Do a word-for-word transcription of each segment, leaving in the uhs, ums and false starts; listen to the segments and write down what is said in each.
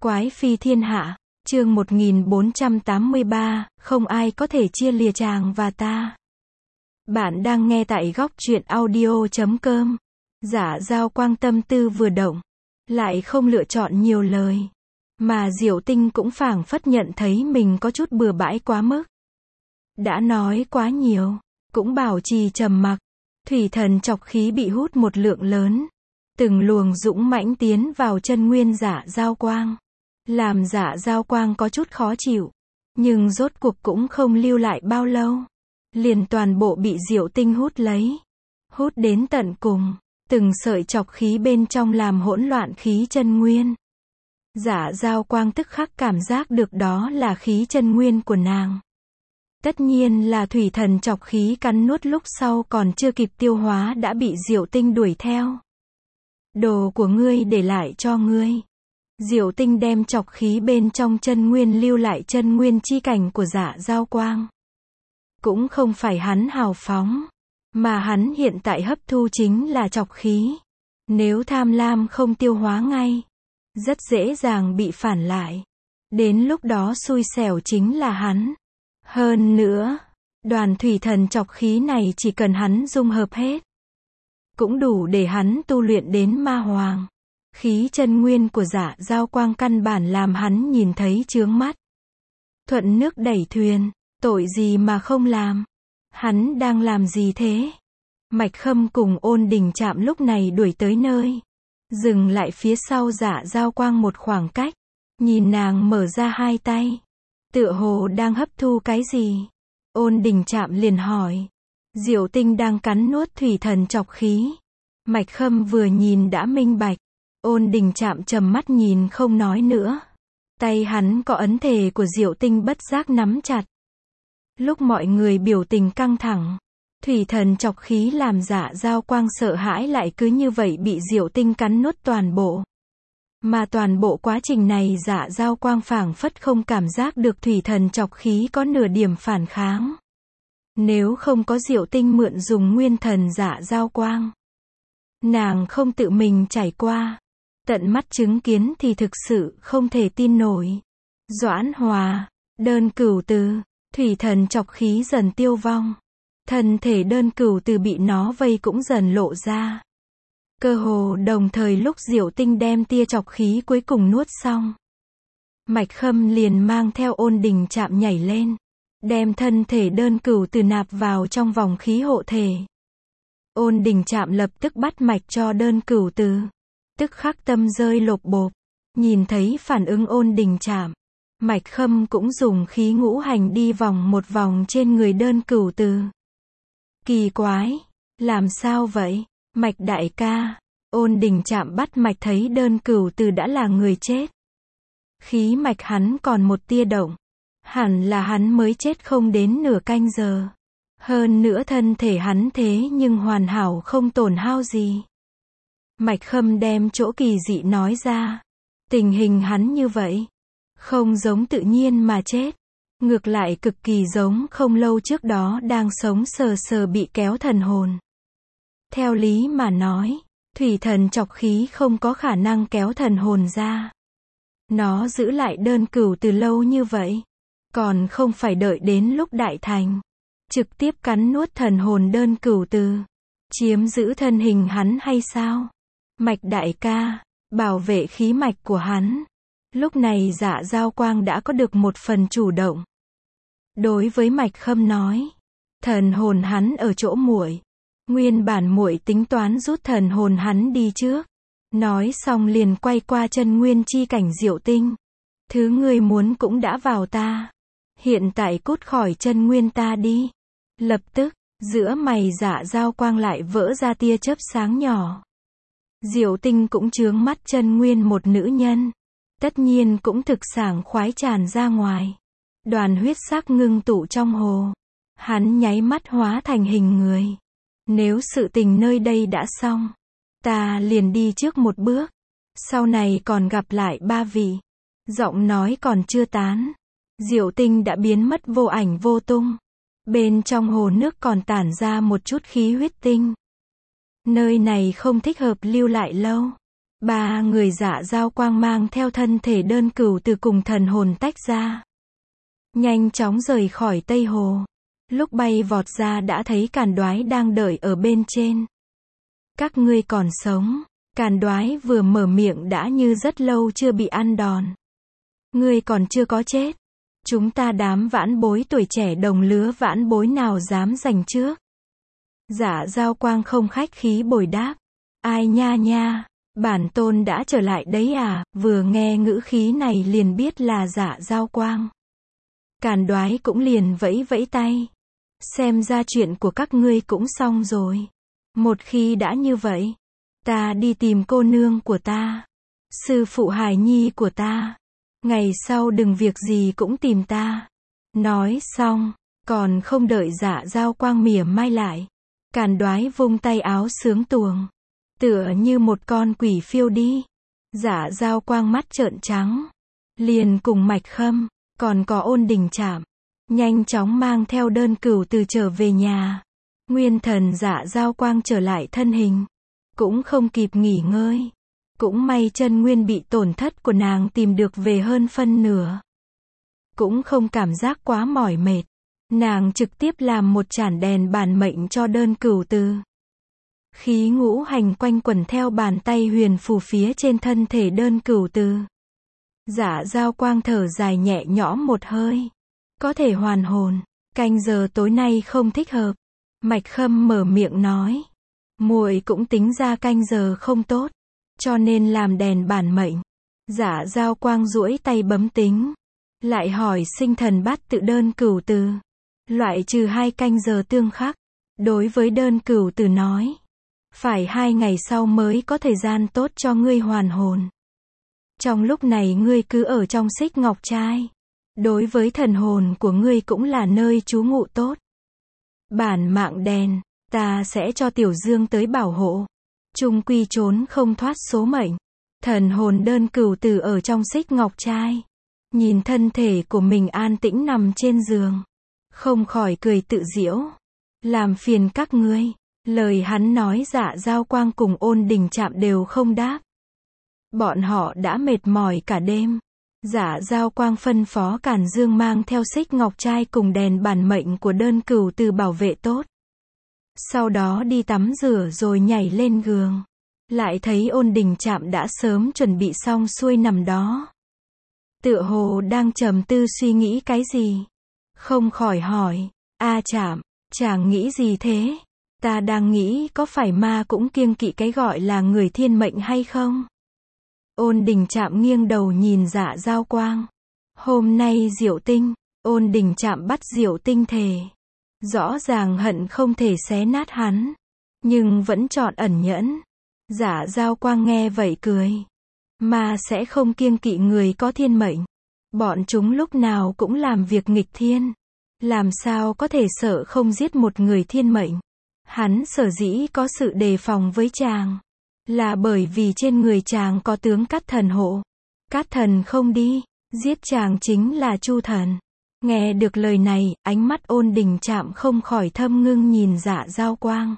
Quái phi thiên hạ, chương một nghìn bốn trăm tám mươi ba, không ai có thể chia lìa chàng và ta. Bạn đang nghe tại góc truyện audio chấm com. Giả Giao Quang tâm tư vừa động, lại không lựa chọn nhiều lời. Mà Diệu Tinh cũng phảng phất nhận thấy mình có chút bừa bãi quá mức. Đã nói quá nhiều, cũng bảo trì trầm mặc. Thủy thần chọc khí bị hút một lượng lớn. Từng luồng dũng mãnh tiến vào chân nguyên Giả Giao Quang. Làm Giả Giao Quang có chút khó chịu. Nhưng rốt cuộc cũng không lưu lại bao lâu. Liền toàn bộ bị Diệu Tinh hút lấy. Hút đến tận cùng. Từng sợi chọc khí bên trong làm hỗn loạn khí chân nguyên. Giả Giao Quang tức khắc cảm giác được đó là khí chân nguyên của nàng. Tất nhiên là thủy thần chọc khí cắn nuốt lúc sau còn chưa kịp tiêu hóa đã bị Diệu Tinh đuổi theo. Đồ của ngươi để lại cho ngươi. Diệu Tinh đem chọc khí bên trong chân nguyên lưu lại chân nguyên chi cảnh của Giả Giao Quang. Cũng không phải hắn hào phóng, mà hắn hiện tại hấp thu chính là chọc khí. Nếu tham lam không tiêu hóa ngay, rất dễ dàng bị phản lại. Đến lúc đó xui xẻo chính là hắn. Hơn nữa, đoàn thủy thần chọc khí này chỉ cần hắn dung hợp hết, cũng đủ để hắn tu luyện đến ma hoàng. Khí chân nguyên của Giả Giao Quang căn bản làm hắn nhìn thấy chướng mắt. Thuận nước đẩy thuyền, tội gì mà không làm. Hắn đang làm gì thế? Mạch Khâm cùng Ôn Đình Trạm lúc này đuổi tới nơi. Dừng lại phía sau Giả Giao Quang một khoảng cách. Nhìn nàng mở ra hai tay. Tựa hồ đang hấp thu cái gì? Ôn Đình Trạm liền hỏi. Diệu Tinh đang cắn nuốt thủy thần chọc khí. Mạch Khâm vừa nhìn đã minh bạch. Ôn Đình Trạm trầm mắt nhìn không nói nữa. Tay hắn có ấn thể của Diệu Tinh bất giác nắm chặt. Lúc mọi người biểu tình căng thẳng, thủy thần chọc khí làm Giả Giao Quang sợ hãi lại cứ như vậy bị Diệu Tinh cắn nuốt toàn bộ. Mà toàn bộ quá trình này Giả Giao Quang phảng phất không cảm giác được thủy thần chọc khí có nửa điểm phản kháng. Nếu không có Diệu Tinh mượn dùng nguyên thần Giả Giao Quang, nàng không tự mình trải qua, tận mắt chứng kiến thì thực sự không thể tin nổi. Doãn Hòa, Đơn Cửu Từ, thủy thần chọc khí dần tiêu vong. Thân thể Đơn Cửu Từ bị nó vây cũng dần lộ ra. Cơ hồ đồng thời lúc Diệu Tinh đem tia chọc khí cuối cùng nuốt xong, Mạch Khâm liền mang theo Ôn Đình Trạm nhảy lên, đem thân thể Đơn Cửu Từ nạp vào trong vòng khí hộ thể. Ôn Đình Trạm lập tức bắt mạch cho Đơn Cửu Từ. Tức khắc tâm rơi lột bột. Nhìn thấy phản ứng Ôn Đình Trạm, Mạch Khâm cũng dùng khí ngũ hành đi vòng một vòng trên người Đơn Cửu Từ. Kỳ quái, làm sao vậy? Mạch đại ca. Ôn Đình Trạm bắt mạch thấy Đơn Cửu Từ đã là người chết. Khí mạch hắn còn một tia động. Hẳn là hắn mới chết không đến nửa canh giờ. Hơn nữa thân thể hắn thế nhưng hoàn hảo không tổn hao gì. Mạch Khâm đem chỗ kỳ dị nói ra. Tình hình hắn như vậy, không giống tự nhiên mà chết. Ngược lại cực kỳ giống không lâu trước đó đang sống sờ sờ bị kéo thần hồn. Theo lý mà nói, thủy thần chọc khí không có khả năng kéo thần hồn ra. Nó giữ lại Đơn Cửu Từ lâu như vậy. Còn không phải đợi đến lúc đại thành, trực tiếp cắn nuốt thần hồn Đơn Cửu Từ, chiếm giữ thân hình hắn hay sao? Mạch đại ca, bảo vệ khí mạch của hắn. Lúc này Giả Giao Quang đã có được một phần chủ động. Đối với Mạch Khâm nói, thần hồn hắn ở chỗ muội. Nguyên bản muội tính toán rút thần hồn hắn đi trước. Nói xong liền quay qua chân nguyên chi cảnh Diệu Tinh. Thứ ngươi muốn cũng đã vào ta. Hiện tại cút khỏi chân nguyên ta đi. Lập tức, giữa mày Giả Giao Quang lại vỡ ra tia chớp sáng nhỏ. Diệu Tinh cũng chướng mắt chân nguyên một nữ nhân. Tất nhiên cũng thực sảng khoái tràn ra ngoài. Đoàn huyết sắc ngưng tụ trong hồ. Hắn nháy mắt hóa thành hình người. Nếu sự tình nơi đây đã xong, ta liền đi trước một bước. Sau này còn gặp lại ba vị. Giọng nói còn chưa tán, Diệu Tinh đã biến mất vô ảnh vô tung. Bên trong hồ nước còn tản ra một chút khí huyết tinh. Nơi này không thích hợp lưu lại lâu. Ba người Dạ Dao Quang mang theo thân thể đơn cửu từ cùng thần hồn tách ra. Nhanh chóng rời khỏi Tây Hồ. Lúc bay vọt ra đã thấy Càn Đoái đang đợi ở bên trên. Các ngươi còn sống. Càn Đoái vừa mở miệng đã như rất lâu chưa bị ăn đòn. Ngươi còn chưa có chết. Chúng ta đám vãn bối tuổi trẻ đồng lứa vãn bối nào dám giành trước. Dạ Dao Quang không khách khí bồi đáp. Ai nha nha, bản tôn đã trở lại đấy à, vừa nghe ngữ khí này liền biết là Dạ Dao Quang. Càn Đoái cũng liền vẫy vẫy tay. Xem ra chuyện của các ngươi cũng xong rồi. Một khi đã như vậy, ta đi tìm cô nương của ta, sư phụ hài nhi của ta. Ngày sau đừng việc gì cũng tìm ta. Nói xong, còn không đợi Dạ Dao Quang mỉa mai lại. Càn Đoái vung tay áo sướng tuồng. Tựa như một con quỷ phiêu đi. Dạ Dao Quang mắt trợn trắng. Liền cùng Mạch Khâm, còn có Ôn Đình Trạm. Nhanh chóng mang theo đơn cửu từ trở về nhà. Nguyên thần Dạ Dao Quang trở lại thân hình. Cũng không kịp nghỉ ngơi. Cũng may chân nguyên bị tổn thất của nàng tìm được về hơn phân nửa. Cũng không cảm giác quá mỏi mệt. Nàng trực tiếp làm một chản đèn bản mệnh cho đơn cửu từ. Khí ngũ hành quanh quẩn theo bàn tay huyền phù phía trên thân thể đơn cửu từ. Dạ Dao Quang thở dài nhẹ nhõm một hơi. Có thể hoàn hồn. Canh giờ tối nay không thích hợp. Mạch Khâm mở miệng nói. Muội cũng tính ra canh giờ không tốt. Cho nên làm đèn bản mệnh. Dạ Dao Quang duỗi tay bấm tính. Lại hỏi sinh thần bát tự đơn cửu từ. Loại trừ hai canh giờ tương khắc. Đối với đơn cửu từ nói. Phải hai ngày sau mới có thời gian tốt cho ngươi hoàn hồn. Trong lúc này ngươi cứ ở trong xích ngọc trai. Đối với thần hồn của ngươi cũng là nơi trú ngụ tốt. Bản mạng đèn, ta sẽ cho Tiểu Dương tới bảo hộ. Chung quy trốn không thoát số mệnh. Thần hồn đơn cửu từ ở trong xích ngọc trai. Nhìn thân thể của mình an tĩnh nằm trên giường. Không khỏi cười tự giễu. Làm phiền các ngươi. Lời hắn nói Dạ Dao Quang cùng Ôn Đình Trạm đều không đáp. Bọn họ đã mệt mỏi cả đêm. Dạ Dao Quang phân phó Càn Dương mang theo xích ngọc trai cùng đèn bản mệnh của đơn cửu từ bảo vệ tốt. Sau đó đi tắm rửa rồi nhảy lên giường. Lại thấy Ôn Đình Trạm đã sớm chuẩn bị xong xuôi nằm đó. Tựa hồ đang trầm tư suy nghĩ cái gì. Không khỏi hỏi. A Trạm, chàng nghĩ gì thế? Ta đang nghĩ có phải ma cũng kiêng kỵ cái gọi là người thiên mệnh hay không? Ôn Đình Trạm nghiêng đầu nhìn Dạ Dao Quang. Hôm nay Diệu Tinh, Ôn Đình Trạm bắt Diệu Tinh thề. Rõ ràng hận không thể xé nát hắn. Nhưng vẫn chọn ẩn nhẫn. Dạ Dao Quang nghe vậy cười. Ma sẽ không kiêng kỵ người có thiên mệnh. Bọn chúng lúc nào cũng làm việc nghịch thiên. Làm sao có thể sợ không giết một người thiên mệnh. Hắn sở dĩ có sự đề phòng với chàng. Là bởi vì trên người chàng có tướng Cát Thần hộ. Cát Thần không đi. Giết chàng chính là Chu Thần. Nghe được lời này, ánh mắt Ôn Đình Trạm không khỏi thâm ngưng nhìn Dạ Dao Quang.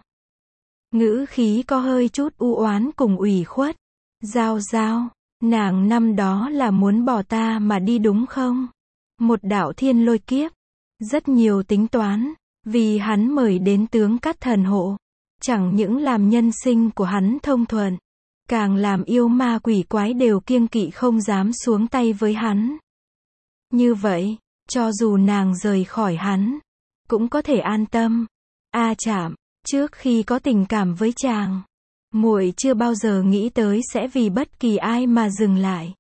Ngữ khí có hơi chút u oán cùng ủy khuất. Giao Giao, nàng năm đó là muốn bỏ ta mà đi đúng không? Một đạo thiên lôi kiếp. Rất nhiều tính toán. Vì hắn mời đến tướng Cát Thần hộ. Chẳng những làm nhân sinh của hắn thông thuận. Càng làm yêu ma quỷ quái đều kiêng kỵ không dám xuống tay với hắn. Như vậy, cho dù nàng rời khỏi hắn, cũng có thể an tâm. A Trạm, trước khi có tình cảm với chàng, muội chưa bao giờ nghĩ tới sẽ vì bất kỳ ai mà dừng lại.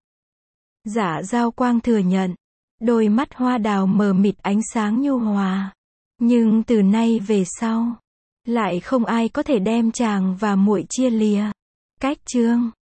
Dạ Dao Quang thừa nhận, đôi mắt hoa đào mờ mịt ánh sáng nhu hòa. Nhưng từ nay về sau, lại không ai có thể đem chàng và muội chia lìa. Cách chương